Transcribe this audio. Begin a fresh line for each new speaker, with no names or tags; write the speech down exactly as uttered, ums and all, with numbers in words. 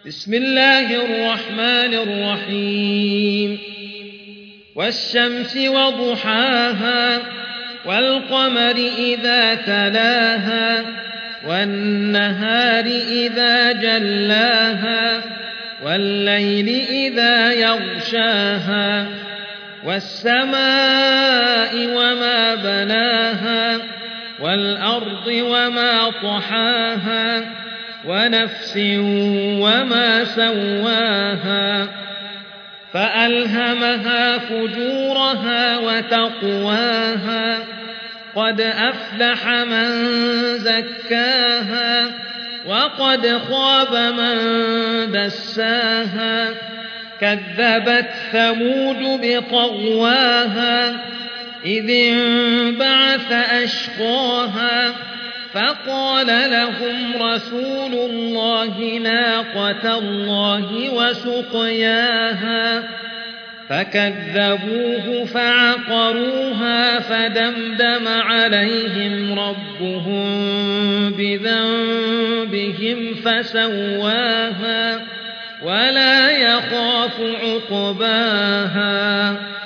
بسم الله الرحمن الرحيم والشمس وضحاها والقمر إذا تلاها والنهار إذا جلاها والليل إذا يغشاها والسماء وما بناها والأرض وما طحاها ونفس وما سواها فألهمها فجورها وتقواها قد أفلح من زكاها وقد خاب من دساها كذبت ثمود بطغواها إذ انبعث أشقاها فقال لهم رسول الله ناقة الله وسقياها فكذبوه فعقروها فدمدم عليهم ربهم بذنبهم فسواها ولا يخاف عقباها.